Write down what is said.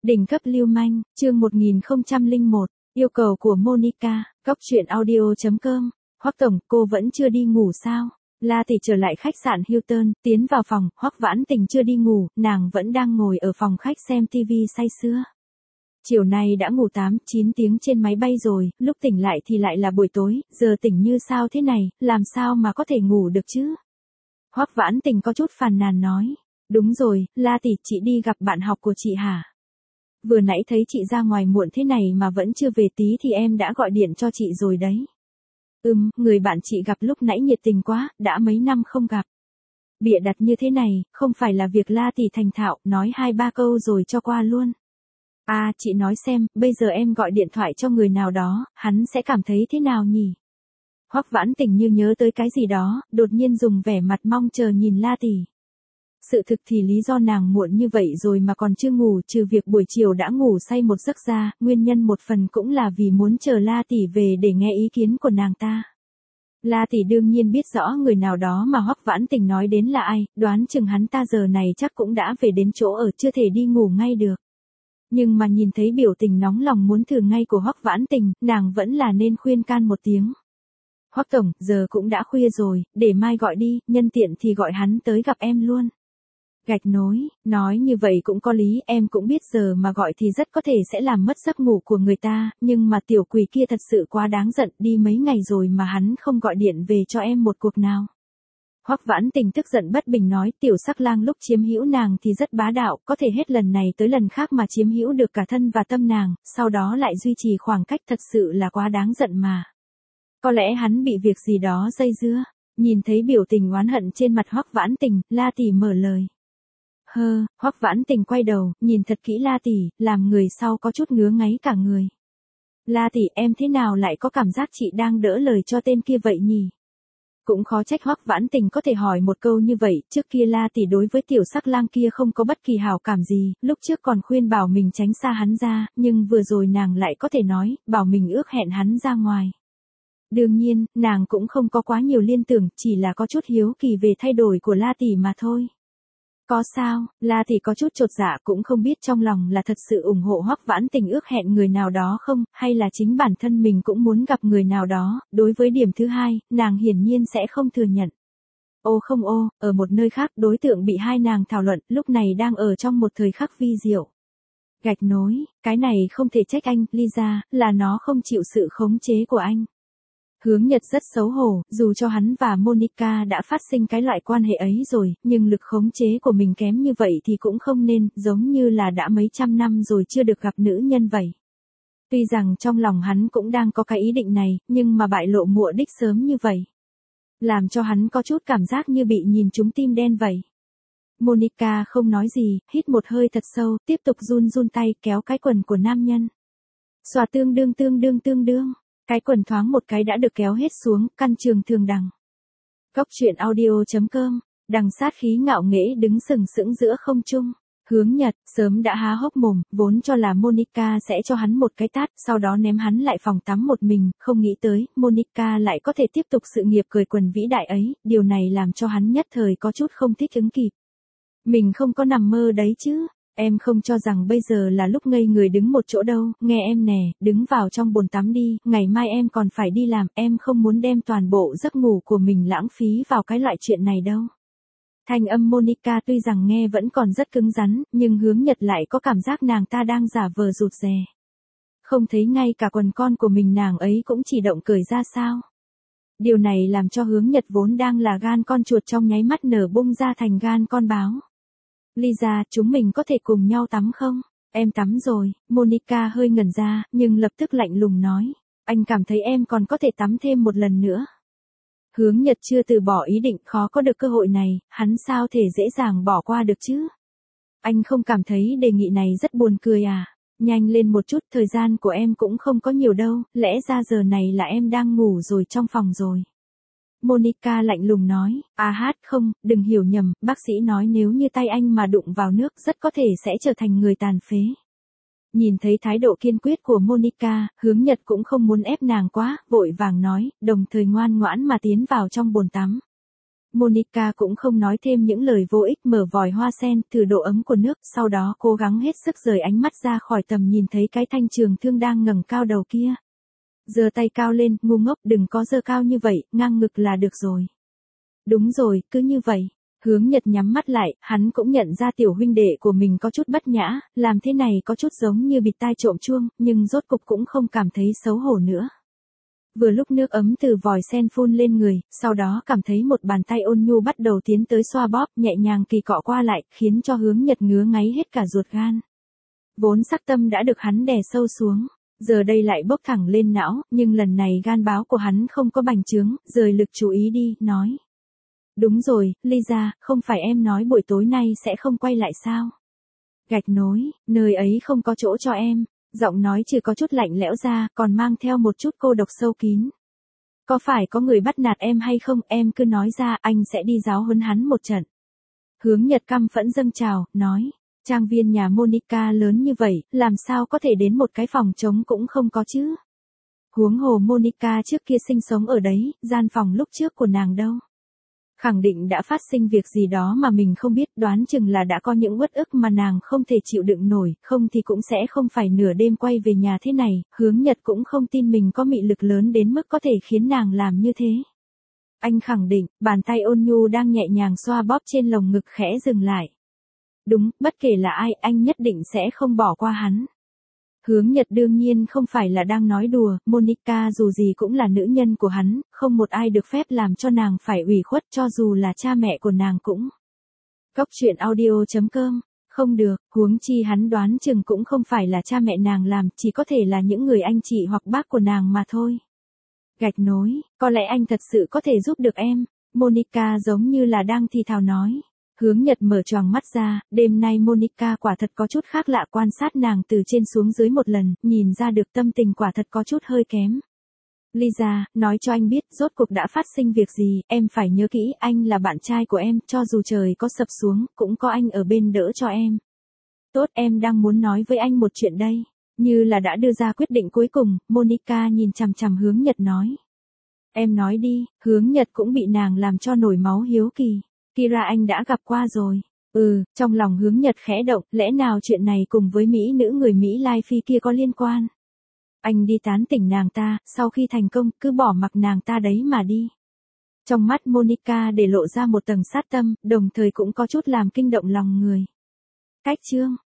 Đỉnh cấp lưu manh, chương 1001, yêu cầu của Monica, góc truyện audio.com. Hoắc tổng, cô vẫn chưa đi ngủ sao? La Tỷ trở lại khách sạn Hilton, tiến vào phòng, Hoắc Vãn Tình chưa đi ngủ, nàng vẫn đang ngồi ở phòng khách xem TV say sưa. Chiều nay đã ngủ 8-9 tiếng trên máy bay rồi, lúc tỉnh lại thì lại là buổi tối, giờ tỉnh như sao thế này, làm sao mà có thể ngủ được chứ? Hoắc Vãn Tình có chút phàn nàn nói. Đúng rồi, La Tỷ, chị đi gặp bạn học của chị hả? Vừa nãy thấy chị ra ngoài muộn thế này mà vẫn chưa về tí thì em đã gọi điện cho chị rồi đấy. Người bạn chị gặp lúc nãy nhiệt tình quá, đã mấy năm không gặp. Bịa đặt như thế này, không phải là việc La Tỷ thành thạo, nói 2-3 câu rồi cho qua luôn. À, chị nói xem, bây giờ em gọi điện thoại cho người nào đó, hắn sẽ cảm thấy thế nào nhỉ? Hoắc Vãn Tình như nhớ tới cái gì đó, đột nhiên dùng vẻ mặt mong chờ nhìn La Tỷ. Sự thực thì lý do nàng muộn như vậy rồi mà còn chưa ngủ, trừ việc buổi chiều đã ngủ say một giấc ra, nguyên nhân một phần cũng là vì muốn chờ La Tỷ về để nghe ý kiến của nàng ta. La Tỷ đương nhiên biết rõ người nào đó mà Hoắc Vãn Tình nói đến là ai, đoán chừng hắn ta giờ này chắc cũng đã về đến chỗ ở, chưa thể đi ngủ ngay được. Nhưng mà nhìn thấy biểu tình nóng lòng muốn thử ngay của Hoắc Vãn Tình, nàng vẫn là nên khuyên can một tiếng. Hoắc tổng, giờ cũng đã khuya rồi, để mai gọi đi, nhân tiện thì gọi hắn tới gặp em luôn. Gạch nối, nói như vậy cũng có lý, em cũng biết giờ mà gọi thì rất có thể sẽ làm mất giấc ngủ của người ta, nhưng mà tiểu quỷ kia thật sự quá đáng giận, đi mấy ngày rồi mà hắn không gọi điện về cho em một cuộc nào. Hoắc Vãn Tình tức giận bất bình nói, tiểu sắc lang lúc chiếm hữu nàng thì rất bá đạo, có thể hết lần này tới lần khác mà chiếm hữu được cả thân và tâm nàng, sau đó lại duy trì khoảng cách, thật sự là quá đáng giận mà. Có lẽ hắn bị việc gì đó dây dưa. Nhìn thấy biểu tình oán hận trên mặt Hoắc Vãn Tình, La Tỷ mở lời. Hoắc Vãn Tình quay đầu, nhìn thật kỹ La Tỷ, làm người sau có chút ngứa ngáy cả người. La Tỷ, em thế nào lại có cảm giác chị đang đỡ lời cho tên kia vậy nhỉ? Cũng khó trách Hoắc Vãn Tình có thể hỏi một câu như vậy, trước kia La Tỷ đối với tiểu sắc lang kia không có bất kỳ hảo cảm gì, lúc trước còn khuyên bảo mình tránh xa hắn ra, nhưng vừa rồi nàng lại có thể nói, bảo mình ước hẹn hắn ra ngoài. Đương nhiên, nàng cũng không có quá nhiều liên tưởng, chỉ là có chút hiếu kỳ về thay đổi của La Tỷ mà thôi. Có sao, La Tỷ có chút chột dạ, cũng không biết trong lòng là thật sự ủng hộ Hoắc Vãn Tình ước hẹn người nào đó không, hay là chính bản thân mình cũng muốn gặp người nào đó, đối với điểm thứ hai, nàng hiển nhiên sẽ không thừa nhận. Ở một nơi khác đối tượng bị hai nàng thảo luận, lúc này đang ở trong một thời khắc vi diệu. Gạch nối, cái này không thể trách anh, Lisa, là nó không chịu sự khống chế của anh. Hướng Nhật rất xấu hổ, dù cho hắn và Monica đã phát sinh cái loại quan hệ ấy rồi, nhưng lực khống chế của mình kém như vậy thì cũng không nên, giống như là đã mấy trăm năm rồi chưa được gặp nữ nhân vậy. Tuy rằng trong lòng hắn cũng đang có cái ý định này, nhưng mà bại lộ mùa đích sớm như vậy. Làm cho hắn có chút cảm giác như bị nhìn trúng tim đen vậy. Monica không nói gì, hít một hơi thật sâu, tiếp tục run run tay kéo cái quần của nam nhân. Xòa tương đương. Cái quần thoáng một cái đã được kéo hết xuống, căn trường thường đằng. Góc truyện audio.com, đằng sát khí ngạo nghễ đứng sừng sững giữa không trung. Hướng Nhật, sớm đã há hốc mồm, vốn cho là Monica sẽ cho hắn một cái tát, sau đó ném hắn lại phòng tắm một mình, không nghĩ tới, Monica lại có thể tiếp tục sự nghiệp cởi quần vĩ đại ấy, điều này làm cho hắn nhất thời có chút không thích ứng kịp. Mình không có nằm mơ đấy chứ. Em không cho rằng bây giờ là lúc ngây người đứng một chỗ đâu, nghe em nè, đứng vào trong bồn tắm đi, ngày mai em còn phải đi làm, em không muốn đem toàn bộ giấc ngủ của mình lãng phí vào cái loại chuyện này đâu. Thanh âm Monica tuy rằng nghe vẫn còn rất cứng rắn, nhưng Hướng Nhật lại có cảm giác nàng ta đang giả vờ rụt rè. Không thấy ngay cả quần con của mình nàng ấy cũng chỉ động cởi ra sao. Điều này làm cho Hướng Nhật vốn đang là gan con chuột trong nháy mắt nở bung ra thành gan con báo. Lisa, chúng mình có thể cùng nhau tắm không? Em tắm rồi, Monica hơi ngẩn ra, nhưng lập tức lạnh lùng nói. Anh cảm thấy em còn có thể tắm thêm một lần nữa. Hướng Nhật chưa từ bỏ ý định, khó có được cơ hội này, hắn sao thể dễ dàng bỏ qua được chứ? Anh không cảm thấy đề nghị này rất buồn cười à? Nhanh lên một chút, thời gian của em cũng không có nhiều đâu, lẽ ra giờ này là em đang ngủ rồi trong phòng rồi. Monica lạnh lùng nói, không, đừng hiểu nhầm, bác sĩ nói nếu như tay anh mà đụng vào nước rất có thể sẽ trở thành người tàn phế. Nhìn thấy thái độ kiên quyết của Monica, Hướng Nhật cũng không muốn ép nàng quá, vội vàng nói, đồng thời ngoan ngoãn mà tiến vào trong bồn tắm. Monica cũng không nói thêm những lời vô ích, mở vòi hoa sen, thử độ ấm của nước, sau đó cố gắng hết sức rời ánh mắt ra khỏi tầm nhìn thấy cái thanh trường thương đang ngẩng cao đầu kia. Giơ tay cao lên, ngu ngốc, đừng có giơ cao như vậy, ngang ngực là được rồi. Đúng rồi, cứ như vậy. Hướng Nhật nhắm mắt lại, hắn cũng nhận ra tiểu huynh đệ của mình có chút bất nhã, làm thế này có chút giống như bịt tai trộm chuông, nhưng rốt cục cũng không cảm thấy xấu hổ nữa. Vừa lúc nước ấm từ vòi sen phun lên người, sau đó cảm thấy một bàn tay ôn nhu bắt đầu tiến tới xoa bóp, nhẹ nhàng kỳ cọ qua lại, khiến cho Hướng Nhật ngứa ngáy hết cả ruột gan. Vốn sắc tâm đã được hắn đè sâu xuống, giờ đây lại bốc thẳng lên não, nhưng lần này gan báo của hắn không có bành trướng, rời lực chú ý đi, nói. Đúng rồi, Lisa, không phải em nói buổi tối nay sẽ không quay lại sao? Gạch nối, nơi ấy không có chỗ cho em. Giọng nói chỉ có chút lạnh lẽo ra, còn mang theo một chút cô độc sâu kín. Có phải có người bắt nạt em hay không, em cứ nói ra, anh sẽ đi giáo huấn hắn một trận. Hướng Nhật căm phẫn dâng trào, nói. Trang viên nhà Monica lớn như vậy, làm sao có thể đến một cái phòng trống cũng không có chứ? Huống hồ Monica trước kia sinh sống ở đấy, gian phòng lúc trước của nàng đâu? Khẳng định đã phát sinh việc gì đó mà mình không biết, đoán chừng là đã có những uất ức mà nàng không thể chịu đựng nổi, không thì cũng sẽ không phải nửa đêm quay về nhà thế này, Hướng Nhật cũng không tin mình có mị lực lớn đến mức có thể khiến nàng làm như thế. Anh khẳng định, bàn tay ôn nhu đang nhẹ nhàng xoa bóp trên lồng ngực khẽ dừng lại. Đúng, bất kể là ai, anh nhất định sẽ không bỏ qua hắn. Hướng Nhật đương nhiên không phải là đang nói đùa, Monica dù gì cũng là nữ nhân của hắn, không một ai được phép làm cho nàng phải ủy khuất cho dù là cha mẹ của nàng cũng. Cốc truyện audio.com, không được, huống chi hắn đoán chừng cũng không phải là cha mẹ nàng làm, chỉ có thể là những người anh chị hoặc bác của nàng mà thôi. Gạch nối, có lẽ anh thật sự có thể giúp được em, Monica giống như là đang thì thào nói. Hướng Nhật mở choàng mắt ra, đêm nay Monica quả thật có chút khác lạ, quan sát nàng từ trên xuống dưới một lần, nhìn ra được tâm tình quả thật có chút hơi kém. Lisa, nói cho anh biết, rốt cuộc đã phát sinh việc gì, em phải nhớ kỹ, anh là bạn trai của em, cho dù trời có sập xuống, cũng có anh ở bên đỡ cho em. Tốt, em đang muốn nói với anh một chuyện đây. Như là đã đưa ra quyết định cuối cùng, Monica nhìn chằm chằm Hướng Nhật nói. Em nói đi, Hướng Nhật cũng bị nàng làm cho nổi máu hiếu kỳ. Kira anh đã gặp qua rồi. Trong lòng Hướng Nhật khẽ động, lẽ nào chuyện này cùng với mỹ nữ người Mỹ Lai Phi kia có liên quan? Anh đi tán tỉnh nàng ta, sau khi thành công, cứ bỏ mặc nàng ta đấy mà đi. Trong mắt Monica để lộ ra một tầng sát tâm, đồng thời cũng có chút làm kinh động lòng người. Cách chương